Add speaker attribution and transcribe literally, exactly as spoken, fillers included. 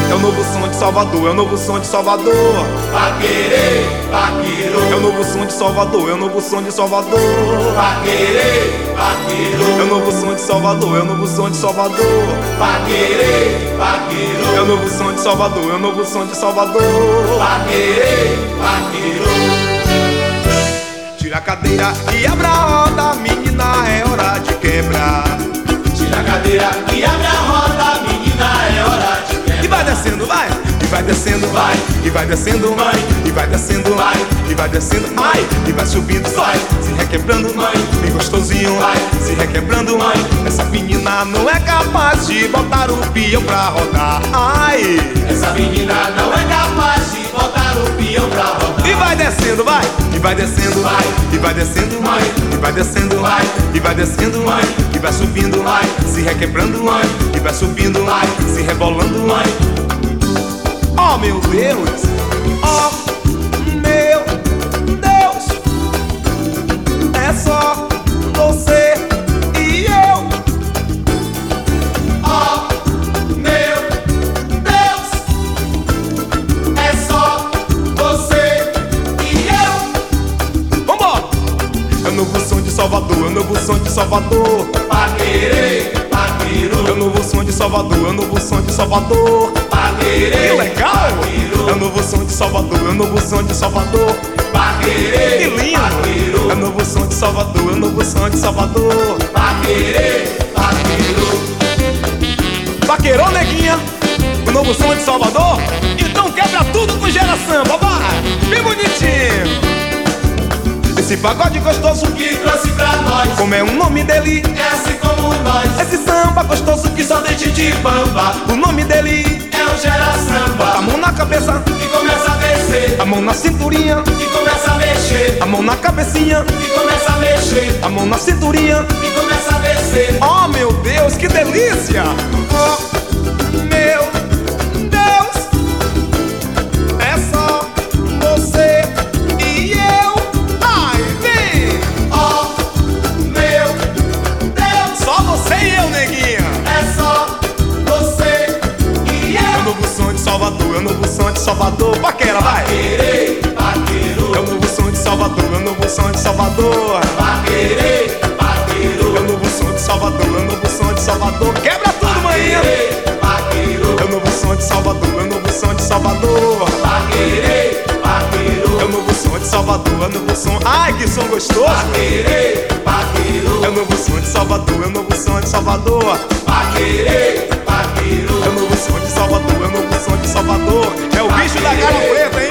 Speaker 1: É o novo som de Salvador, é o novo som de Salvador.
Speaker 2: Paquerê, paquerô.
Speaker 1: É o novo som de Salvador, é o novo som de Salvador.
Speaker 2: Paquerê, paquerô.
Speaker 1: É o novo som de Salvador, é o novo som de Salvador.
Speaker 2: Paquerê, paquerô.
Speaker 1: É o novo som de Salvador, é o novo som de Salvador.
Speaker 2: Paquerê, paquerô.
Speaker 1: Tira a cadeira e abra a roda, menina, é hora de quebrar.
Speaker 2: Tira a cadeira e abre a roda, menina, é hora de quebrar.
Speaker 1: E vai descendo, vai, e vai descendo, vai, e vai descendo,
Speaker 2: Vai.
Speaker 1: e vai descendo,
Speaker 2: Vai.
Speaker 1: e vai descendo,
Speaker 2: Vai.
Speaker 1: e vai subindo,
Speaker 2: Vai.
Speaker 1: se requebrando,
Speaker 2: Vai.
Speaker 1: bem gostosinho,
Speaker 2: Vai.
Speaker 1: se requebrando.
Speaker 2: Vai.
Speaker 1: Essa menina não é capaz de botar o peão pra rodar. Ai!
Speaker 2: Essa menina não é capaz de botar o peão pra rodar.
Speaker 1: E vai descendo, vai, e vai descendo,
Speaker 2: Vai.
Speaker 1: e vai descendo,
Speaker 2: Vai.
Speaker 1: e vai descendo,
Speaker 2: Vai.
Speaker 1: e vai descendo,
Speaker 2: Vai.
Speaker 1: e vai subindo,
Speaker 2: Vai.
Speaker 1: se requebrando,
Speaker 2: Vai.
Speaker 1: e vai subindo,
Speaker 2: Vai.
Speaker 1: se rebolando.
Speaker 2: Vai.
Speaker 1: Oh meu Deus, oh meu Deus, é só você e eu.
Speaker 2: Oh, meu Deus, é só você e eu.
Speaker 1: Vambora! É o novo som de Salvador, é o novo som de Salvador.
Speaker 2: Paquerê, paquerô.
Speaker 1: É o novo som de Salvador, é o novo som de Salvador.
Speaker 2: Paquerê,
Speaker 1: Que legal!
Speaker 2: paquerô.
Speaker 1: É o novo som de Salvador, é o novo som de Salvador.
Speaker 2: Paquerê,
Speaker 1: Que lindo!
Speaker 2: paquerô.
Speaker 1: É o novo som de Salvador, é o novo som de Salvador.
Speaker 2: Paquerê, paquerô.
Speaker 1: Vaqueirão, neguinha, o novo som de Salvador. Então quebra tudo com Gera Samba, vai! Bem bonitinho! Esse pagode gostoso,
Speaker 2: Que trouxe pra nós,
Speaker 1: como é o nome dele?
Speaker 2: é assim como nós.
Speaker 1: Esse samba gostoso que
Speaker 2: Que só dente de bamba,
Speaker 1: o nome dele.
Speaker 2: é o Gera
Speaker 1: A
Speaker 2: Samba.
Speaker 1: mão na cabeça,
Speaker 2: Que começa a descer,
Speaker 1: a mão na cinturinha,
Speaker 2: que começa a mexer,
Speaker 1: a mão na cabecinha,
Speaker 2: que começa a mexer,
Speaker 1: a mão na cinturinha.
Speaker 2: que começa a descer.
Speaker 1: Oh meu Deus, que delícia! Oh meu Deus, é só você e eu. Ai, vem!
Speaker 2: Oh, meu Deus,
Speaker 1: Só você e eu, neguinha.
Speaker 2: é só você e
Speaker 1: É o
Speaker 2: eu.
Speaker 1: novo som de Salvador, é o novo som de Salvador. Paquera, vai!
Speaker 2: Paquerê, paquerô.
Speaker 1: É o novo som de Salvador, é o novo som de Salvador.
Speaker 2: Paquerê,
Speaker 1: É
Speaker 2: paquerô.
Speaker 1: o novo som de Salvador, é o novo som de Salvador. Quebra tudo, maninha!
Speaker 2: Paquerê, paquerô.
Speaker 1: É o novo som de Salvador, é o novo som de Salvador.
Speaker 2: Paquerê,
Speaker 1: É
Speaker 2: paquerô.
Speaker 1: o novo som de Salvador, é o novo som. Ai, que som gostoso!
Speaker 2: Paquerê, paquerô.
Speaker 1: É o novo som de Salvador, é o novo som de Salvador.
Speaker 2: Paquerê, paquerô.
Speaker 1: É o novo som de Salvador, é o novo som de Salvador. É o bicho da cara preta, hein?